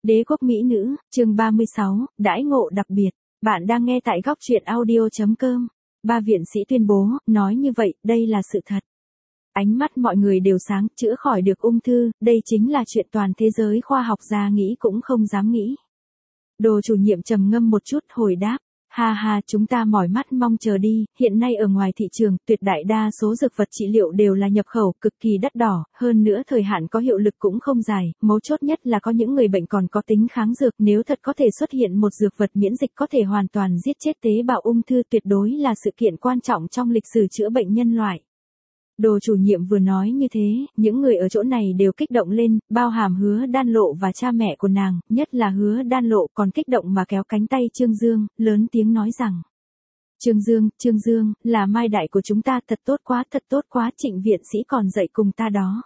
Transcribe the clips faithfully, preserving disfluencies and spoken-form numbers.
Đế quốc mỹ nữ, chương ba mươi sáu, đãi ngộ đặc biệt. Bạn đang nghe tại góc truyện audio chấm com. Ba viện sĩ tuyên bố, nói như vậy, đây là sự thật. Ánh mắt mọi người đều sáng, chữa khỏi được ung thư, đây chính là chuyện toàn thế giới khoa học gia nghĩ cũng không dám nghĩ. Đồ chủ nhiệm trầm ngâm một chút hồi đáp. Ha ha, chúng ta mỏi mắt mong chờ đi, hiện nay ở ngoài thị trường, tuyệt đại đa số dược vật trị liệu đều là nhập khẩu, cực kỳ đắt đỏ, hơn nữa thời hạn có hiệu lực cũng không dài, mấu chốt nhất là có những người bệnh còn có tính kháng dược, nếu thật có thể xuất hiện một dược vật miễn dịch có thể hoàn toàn giết chết tế bào ung thư tuyệt đối là sự kiện quan trọng trong lịch sử chữa bệnh nhân loại. Đồ chủ nhiệm vừa nói như thế, những người ở chỗ này đều kích động lên, bao hàm Hứa Đan Lộ và cha mẹ của nàng, nhất là Hứa Đan Lộ còn kích động mà kéo cánh tay Trương Dương, lớn tiếng nói rằng. Trương Dương, Trương Dương, là mai đại của chúng ta thật tốt quá, thật tốt quá, Trịnh viện sĩ còn dạy cùng ta đó.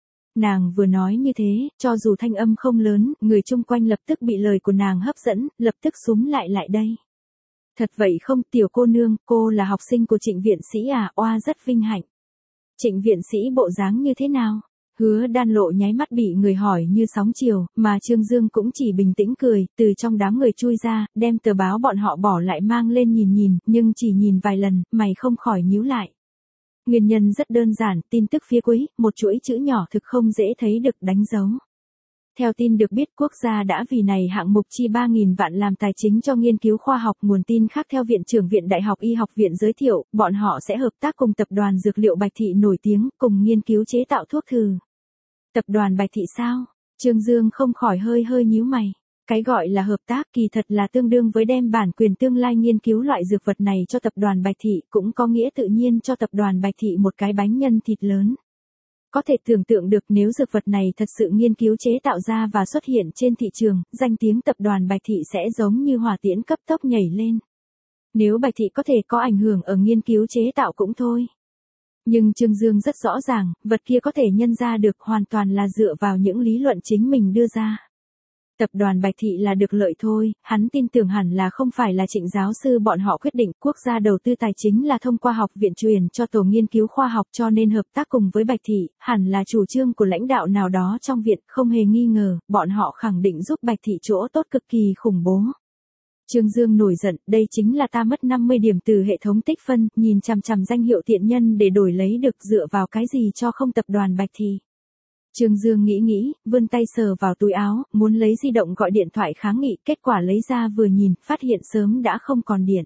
Nàng vừa nói như thế, cho dù thanh âm không lớn, người chung quanh lập tức bị lời của nàng hấp dẫn, lập tức xúm lại lại đây. Thật vậy không, tiểu cô nương, cô là học sinh của Trịnh viện sĩ à, oa rất vinh hạnh. Trịnh viện sĩ bộ dáng như thế nào? Hứa Đan Lộ nháy mắt bị người hỏi như sóng chiều, mà Trương Dương cũng chỉ bình tĩnh cười, từ trong đám người chui ra, đem tờ báo bọn họ bỏ lại mang lên nhìn nhìn, nhưng chỉ nhìn vài lần, mày không khỏi nhíu lại. Nguyên nhân rất đơn giản, tin tức phía cuối, một chuỗi chữ nhỏ thực không dễ thấy được đánh dấu. Theo tin được biết quốc gia đã vì này hạng mục chi ba nghìn vạn làm tài chính cho nghiên cứu khoa học. Nguồn tin khác theo Viện trưởng Viện Đại học Y học viện giới thiệu, bọn họ sẽ hợp tác cùng tập đoàn dược liệu Bạch Thị nổi tiếng, cùng nghiên cứu chế tạo thuốc thử. Tập đoàn Bạch Thị sao? Trương Dương không khỏi hơi hơi nhíu mày. Cái gọi là hợp tác kỳ thật là tương đương với đem bản quyền tương lai nghiên cứu loại dược vật này cho tập đoàn Bạch Thị, cũng có nghĩa tự nhiên cho tập đoàn Bạch Thị một cái bánh nhân thịt lớn. Có thể tưởng tượng được nếu dược vật này thật sự nghiên cứu chế tạo ra và xuất hiện trên thị trường, danh tiếng tập đoàn Bạch Thị sẽ giống như hỏa tiễn cấp tốc nhảy lên. Nếu Bạch Thị có thể có ảnh hưởng ở nghiên cứu chế tạo cũng thôi. Nhưng Trương Dương rất rõ ràng, vật kia có thể nhân ra được hoàn toàn là dựa vào những lý luận chính mình đưa ra. Tập đoàn Bạch Thị là được lợi thôi, hắn tin tưởng hẳn là không phải là Trịnh giáo sư bọn họ quyết định, quốc gia đầu tư tài chính là thông qua học viện truyền cho tổ nghiên cứu khoa học cho nên hợp tác cùng với Bạch Thị, hẳn là chủ trương của lãnh đạo nào đó trong viện, không hề nghi ngờ, bọn họ khẳng định giúp Bạch Thị chỗ tốt cực kỳ khủng bố. Trương Dương nổi giận, đây chính là ta mất năm mươi điểm từ hệ thống tích phân, nhìn chằm chằm danh hiệu tiện nhân để đổi lấy được dựa vào cái gì cho không tập đoàn Bạch Thị. Trương Dương nghĩ nghĩ, vươn tay sờ vào túi áo, muốn lấy di động gọi điện thoại kháng nghị, kết quả lấy ra vừa nhìn, phát hiện sớm đã không còn điện.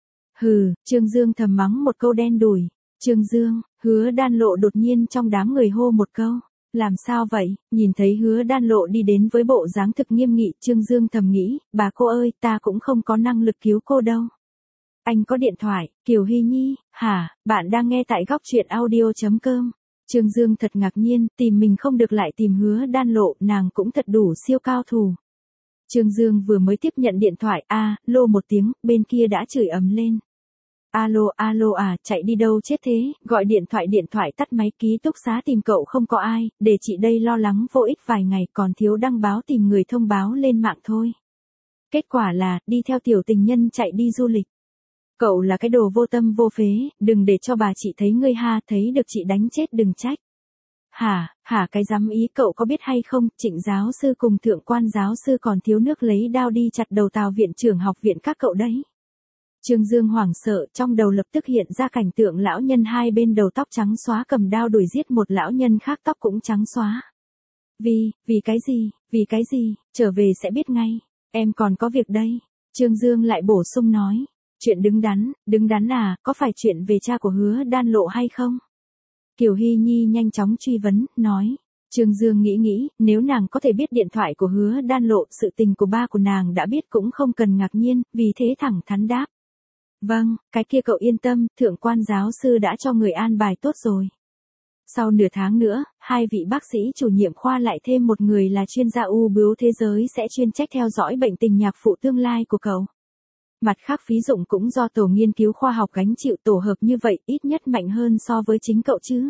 Hừ, Trương Dương thầm mắng một câu đen đủi. Trương Dương, Hứa Đan Lộ đột nhiên trong đám người hô một câu. Làm sao vậy? Nhìn thấy Hứa Đan Lộ đi đến với bộ dáng thực nghiêm nghị, Trương Dương thầm nghĩ, bà cô ơi, ta cũng không có năng lực cứu cô đâu. Anh có điện thoại, Kiều Hy Nhi, hả, bạn đang nghe tại góc truyện audio chấm com. Trương Dương thật ngạc nhiên, tìm mình không được lại tìm Hứa Đan Lộ, nàng cũng thật đủ siêu cao thủ. Trương Dương vừa mới tiếp nhận điện thoại, a, lô một tiếng, bên kia đã chửi ầm lên. Alo, alo à, chạy đi đâu chết thế, gọi điện thoại điện thoại tắt máy, ký túc xá tìm cậu không có ai, để chị đây lo lắng vô ích vài ngày còn thiếu đăng báo tìm người thông báo lên mạng thôi. Kết quả là, đi theo tiểu tình nhân chạy đi du lịch. Cậu là cái đồ vô tâm vô phế, đừng để cho bà chị thấy ngươi ha, thấy được chị đánh chết đừng trách. Hả, hả cái dám ý cậu có biết hay không, Trịnh giáo sư cùng thượng quan giáo sư còn thiếu nước lấy đao đi chặt đầu Tào viện trưởng học viện các cậu đấy. Trương Dương hoảng sợ, trong đầu lập tức hiện ra cảnh tượng lão nhân hai bên đầu tóc trắng xóa cầm đao đuổi giết một lão nhân khác tóc cũng trắng xóa. Vì, vì cái gì, vì cái gì, trở về sẽ biết ngay, em còn có việc đây. Trương Dương lại bổ sung nói. Chuyện đứng đắn, đứng đắn à, có phải chuyện về cha của Hứa Đan Lộ hay không? Kiều Hy Nhi nhanh chóng truy vấn, nói. Trương Dương nghĩ nghĩ, nếu nàng có thể biết điện thoại của Hứa Đan Lộ, sự tình của ba của nàng đã biết cũng không cần ngạc nhiên, vì thế thẳng thắn đáp. Vâng, cái kia cậu yên tâm, thượng quan giáo sư đã cho người an bài tốt rồi. Sau nửa tháng nữa, hai vị bác sĩ chủ nhiệm khoa lại thêm một người là chuyên gia u bướu thế giới sẽ chuyên trách theo dõi bệnh tình nhạc phụ tương lai của cậu. Mặt khác phí dụng cũng do tổ nghiên cứu khoa học gánh chịu, tổ hợp như vậy ít nhất mạnh hơn so với chính cậu chứ.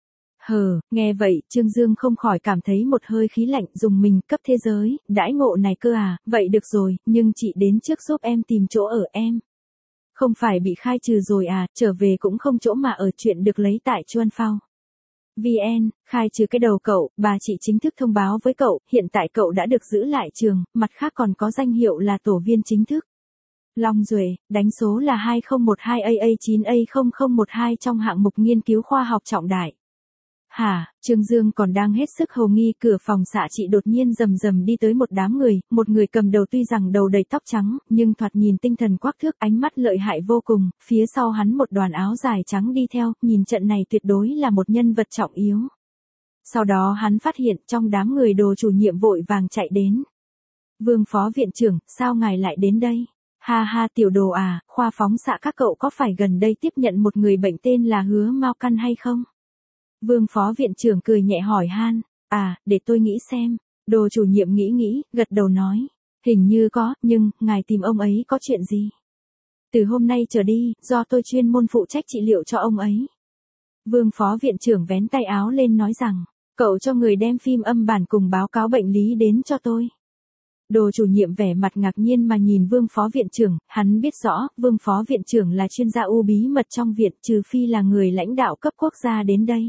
Hờ, nghe vậy, Trương Dương không khỏi cảm thấy một hơi khí lạnh, dùng mình cấp thế giới, đãi ngộ này cơ à, vậy được rồi, nhưng chị đến trước giúp em tìm chỗ ở em. Không phải bị khai trừ rồi à, trở về cũng không chỗ mà ở, chuyện được lấy tại Chuan Phao. vn, khai trừ cái đầu cậu, bà chị chính thức thông báo với cậu, hiện tại cậu đã được giữ lại trường, mặt khác còn có danh hiệu là tổ viên chính thức. Long Duệ, đánh số là hai không một hai A A chín A không không một hai trong hạng mục nghiên cứu khoa học trọng đại. Hả, Trương Dương còn đang hết sức hồ nghi, cửa phòng xạ trị đột nhiên rầm rầm đi tới một đám người, một người cầm đầu tuy rằng đầu đầy tóc trắng, nhưng thoạt nhìn tinh thần quắc thước, ánh mắt lợi hại vô cùng, phía sau hắn một đoàn áo dài trắng đi theo, nhìn trận này tuyệt đối là một nhân vật trọng yếu. Sau đó hắn phát hiện trong đám người Đồ chủ nhiệm vội vàng chạy đến. Vương phó viện trưởng, sao ngài lại đến đây? Ha ha tiểu Đồ à, khoa phóng xạ các cậu có phải gần đây tiếp nhận một người bệnh tên là Hứa Mao Căn hay không? Vương phó viện trưởng cười nhẹ hỏi han, à, để tôi nghĩ xem. Đồ chủ nhiệm nghĩ nghĩ, gật đầu nói, hình như có, nhưng, ngài tìm ông ấy có chuyện gì? Từ hôm nay trở đi, do tôi chuyên môn phụ trách trị liệu cho ông ấy. Vương phó viện trưởng vén tay áo lên nói rằng, cậu cho người đem phim âm bản cùng báo cáo bệnh lý đến cho tôi. Đồ chủ nhiệm vẻ mặt ngạc nhiên mà nhìn Vương phó viện trưởng, hắn biết rõ, Vương phó viện trưởng là chuyên gia u bí mật trong viện, trừ phi là người lãnh đạo cấp quốc gia đến đây.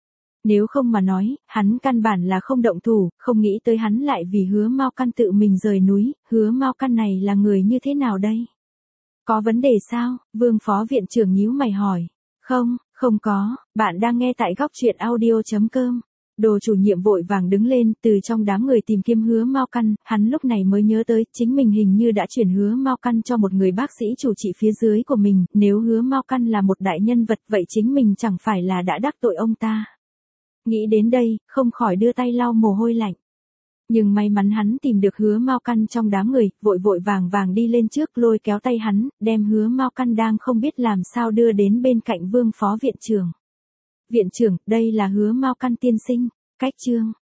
Nếu không mà nói, hắn căn bản là không động thủ, không nghĩ tới hắn lại vì Hứa Mao Căn tự mình rời núi, Hứa Mao Căn này là người như thế nào đây? Có vấn đề sao? Vương phó viện trưởng nhíu mày hỏi. Không, không có, bạn đang nghe tại góc truyện audio chấm com. Đồ chủ nhiệm vội vàng đứng lên, từ trong đám người tìm kiếm Hứa Mao Căn, hắn lúc này mới nhớ tới, chính mình hình như đã chuyển Hứa Mao Căn cho một người bác sĩ chủ trị phía dưới của mình, nếu Hứa Mao Căn là một đại nhân vật vậy chính mình chẳng phải là đã đắc tội ông ta. Nghĩ đến đây, không khỏi đưa tay lau mồ hôi lạnh. Nhưng may mắn hắn tìm được Hứa Mao Căn trong đám người, vội vội vàng vàng đi lên trước lôi kéo tay hắn, đem Hứa Mao Căn đang không biết làm sao đưa đến bên cạnh Vương phó viện trưởng. Viện trưởng, đây là Hứa Mao Căn tiên sinh, cách chương.